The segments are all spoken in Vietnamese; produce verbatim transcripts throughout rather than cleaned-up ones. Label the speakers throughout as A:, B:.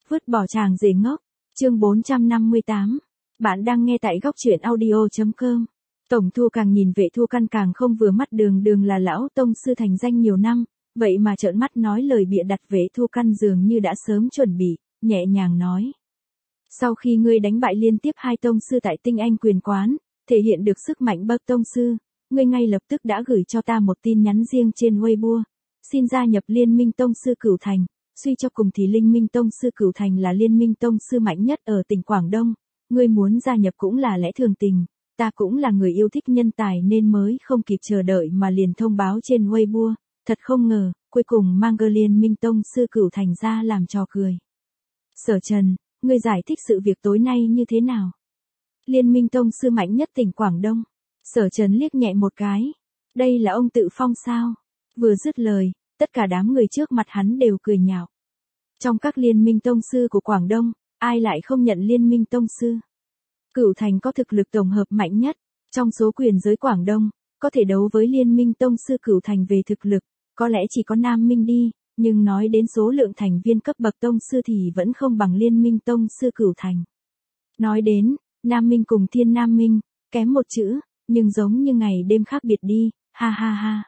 A: Vứt bỏ chàng rể ngốc. Chương bốn trăm năm mươi tám. Bạn đang nghe tại góc truyện audio chấm com. Tổng Thu càng nhìn Vệ Thu Căn càng không vừa mắt, đường đường là lão tông sư thành danh nhiều năm, vậy mà trợn mắt nói lời bịa đặt. Vệ Thu Căn dường như đã sớm chuẩn bị, nhẹ nhàng nói. Sau khi ngươi đánh bại liên tiếp hai tông sư tại Tinh Anh Quyền Quán, thể hiện được sức mạnh bậc tông sư, ngươi ngay lập tức đã gửi cho ta một tin nhắn riêng trên Weibo, xin gia nhập Liên minh Tông sư Cửu Thành. Suy cho cùng thì Linh minh Tông sư Cửu Thành là liên minh tông sư mạnh nhất ở tỉnh Quảng Đông, ngươi muốn gia nhập cũng là lẽ thường tình, ta cũng là người yêu thích nhân tài nên mới không kịp chờ đợi mà liền thông báo trên Weibo, thật không ngờ, cuối cùng mang cơ Liên minh Tông sư Cửu Thành ra làm trò cười. Sở Trần, ngươi giải thích sự việc tối nay như thế nào? Liên minh Tông sư mạnh nhất tỉnh Quảng Đông. Sở Trần liếc nhẹ một cái. Đây là ông tự phong sao? Vừa dứt lời, tất cả đám người trước mặt hắn đều cười nhạo. Trong các liên minh tông sư của Quảng Đông, ai lại không nhận liên minh tông sư? Cửu Thành có thực lực tổng hợp mạnh nhất, trong số quyền giới Quảng Đông, có thể đấu với liên minh tông sư Cửu Thành về thực lực, có lẽ chỉ có Nam Minh đi, nhưng nói đến số lượng thành viên cấp bậc tông sư thì vẫn không bằng liên minh tông sư Cửu Thành. Nói đến, Nam Minh cùng Thiên Nam Minh, kém một chữ, nhưng giống như ngày đêm khác biệt đi, ha ha ha.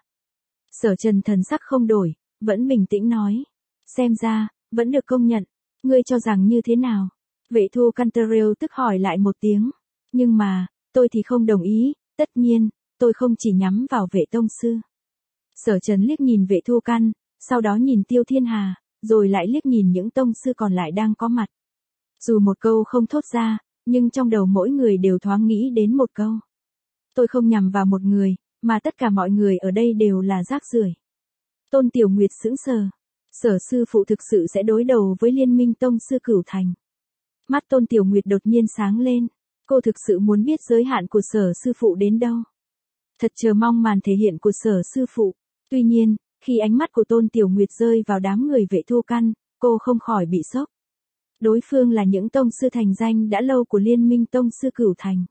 A: Sở Trần thần sắc không đổi, vẫn bình tĩnh nói. Xem ra, vẫn được công nhận, ngươi cho rằng như thế nào? Vệ Thu Căn Canterell tức hỏi lại một tiếng. Nhưng mà, tôi thì không đồng ý, tất nhiên, tôi không chỉ nhắm vào Vệ tông sư. Sở Trần liếc nhìn Vệ Thu Căn, sau đó nhìn Tiêu Thiên Hà, rồi lại liếc nhìn những tông sư còn lại đang có mặt. Dù một câu không thốt ra, nhưng trong đầu mỗi người đều thoáng nghĩ đến một câu. Tôi không nhằm vào một người, mà tất cả mọi người ở đây đều là rác rưởi. Tôn Tiểu Nguyệt sững sờ. Sở sư phụ thực sự sẽ đối đầu với Liên minh Tông sư Cửu Thành. Mắt Tôn Tiểu Nguyệt đột nhiên sáng lên. Cô thực sự muốn biết giới hạn của sở sư phụ đến đâu. Thật chờ mong màn thể hiện của sở sư phụ. Tuy nhiên, khi ánh mắt của Tôn Tiểu Nguyệt rơi vào đám người Vệ Thu Căn, cô không khỏi bị sốc. Đối phương là những tông sư thành danh đã lâu của Liên minh Tông sư Cửu Thành.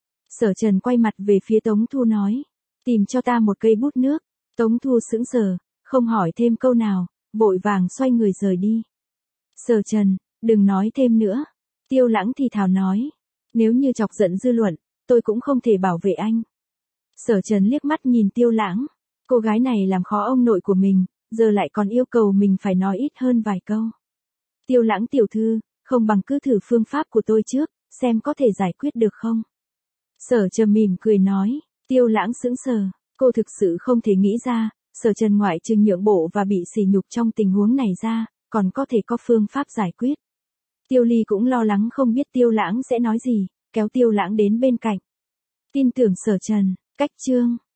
A: Sở Trần quay mặt về phía Tống Thu nói. Tìm cho ta một cây bút nước. Tống Thu sững sờ, không hỏi thêm câu nào, vội vàng xoay người rời đi. Sở Trần, đừng nói thêm nữa. Tiêu Lãng thì thào nói. Nếu như chọc giận dư luận, tôi cũng không thể bảo vệ anh. Sở Trần liếc mắt nhìn Tiêu Lãng. Cô gái này làm khó ông nội của mình, giờ lại còn yêu cầu mình phải nói ít hơn vài câu. Tiêu Lãng tiểu thư, không bằng cứ thử phương pháp của tôi trước, xem có thể giải quyết được không? Sở Trần mỉm cười nói. Tiêu Lãng sững sờ, cô thực sự không thể nghĩ ra, Sở Trần ngoại trừ nhượng bộ và bị sỉ nhục trong tình huống này ra, còn có thể có phương pháp giải quyết. Tiêu Ly cũng lo lắng không biết Tiêu Lãng sẽ nói gì, kéo Tiêu Lãng đến bên cạnh. Tin tưởng Sở Trần, cách chương.